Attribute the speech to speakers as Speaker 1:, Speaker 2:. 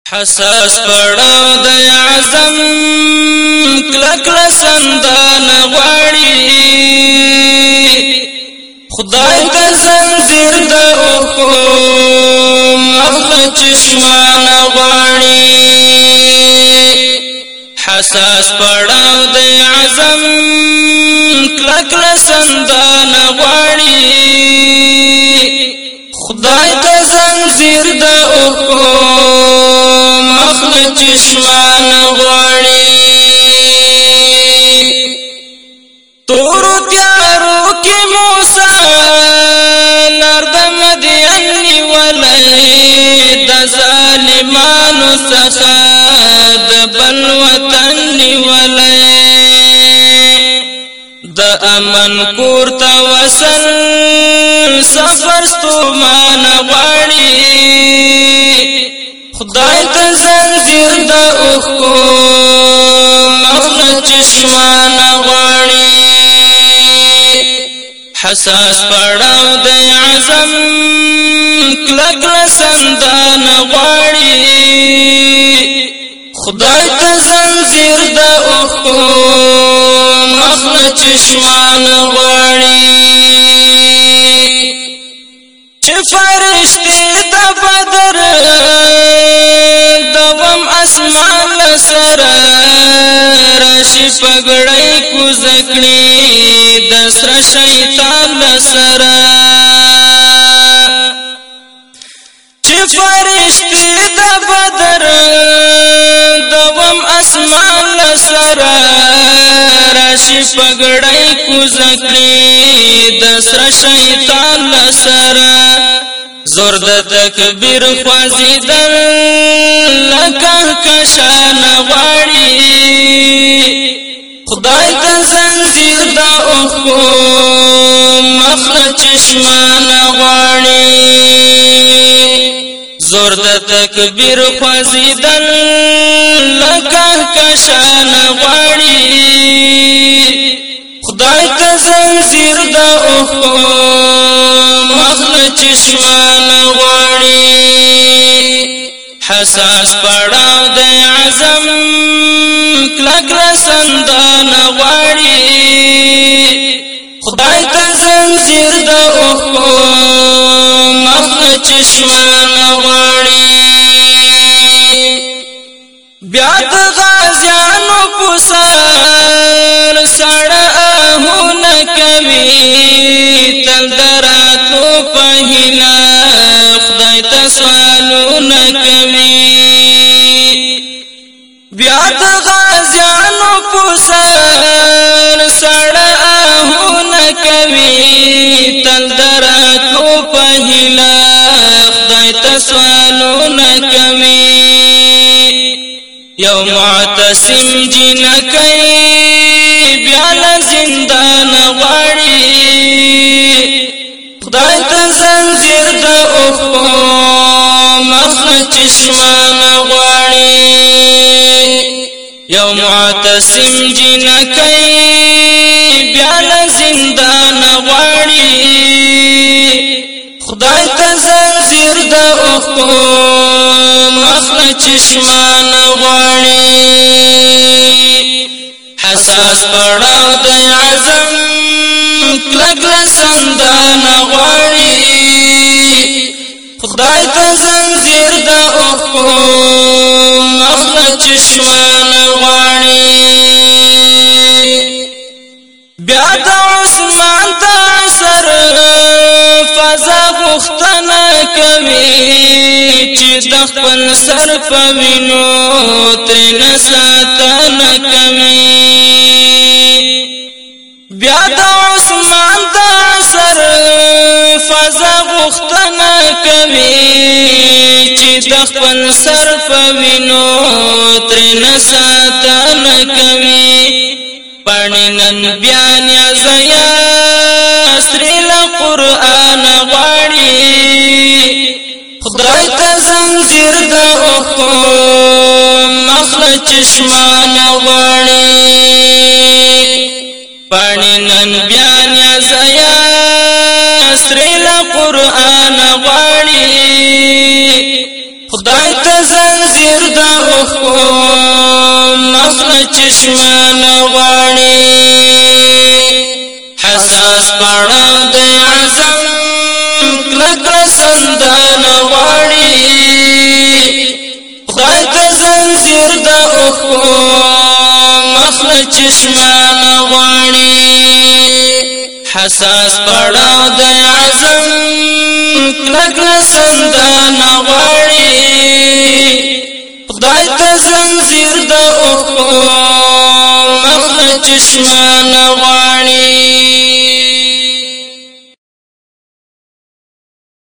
Speaker 1: حساس پړاو د اعظم کلک لسندان غواړي خدای ته زنجیر د اوخو مخله چشمان غواړي حساس پړاو د اعظم کلک لسندان غواړي خدای ته زنجیر د اوخو چشمان غواړي تورو تیارو کې موسی لار د مدین نیولې د ظالمانو څخه د بل وطن نیولې د امن کور ته وصل سفر ستومان غواړي خدای ته زنجیر د اوخو مخله چشمان غواړي حساس پړاو د اعظم کلک لسندان غواړي خدای ته زنجیر د اوخو مخله چشمان غواړي چې فرشتي د بدر اسمان لسره راشي پګړی کوزکړي د سر شیطان لسره چې فرشتي د بدر دوم اسمان لسره راشي پګړی کوزکړي د سر شیطان لسره زور د تکبیر خوازیدل لکه کشان غواړي خدای ته زنجیر د اوخو مخله چشمان غواړي زور د تکبیر خوازیدل لکه کشان غواړي خدای ته زنجیر د اوخو مخله چشمان غواړي حساس پړاو د اعظم کلک لسندان غواړي خدای ته زنجیر د اوخو مخله چشمان غواړي بیا د غازیانو پسار سړه آهونه کوي تل دراتو په هیله خدای ته سوالونه کوي بیا د غازیانو پسار سړه آهونه کوي تل دراتو په هیله خدای ته سوالونه کوي یو معتصم جنکی بیا له زندان غواړي خدای ته زنجیر د اوخو مخله چشمان غواړي یو معتصم جنکی بیا له زندان غواړي خدای ته زنجیر د اوخو مخله چشمان غواړي حساس پړاو د اعظم کلک لسندان غواړي خدای ته زنجیر د اوخو مخله چشمان غواړي بیا د عثمان د عصر فضا غوښتنه کوي چې د خپل سر په وینو ترېنه ساتنه کوي بیا د عثمان د عصر فضا غوښتنه کوي چې د خپل سر په وینو ترېنه ساتنه کوي پاڼې نن بیا نیازیا سری له قرآن غواړي خدای ته زنجیر د اوخو مخله چشمان غواړي پاڼې نن بیا نیازیا سری له قرآن غواړي خدای ته زنجیر زنجیر د اوخو مخله چشمان غواړي حساس پړاو د عزم کلک سندان غواړي خدای ته زنجیر د اوخو مخله چشمان غواړي حساس پړاو د عزم کلک سندان غواړي خدای ته زنجیر د اوخو مخله چشمان غواړي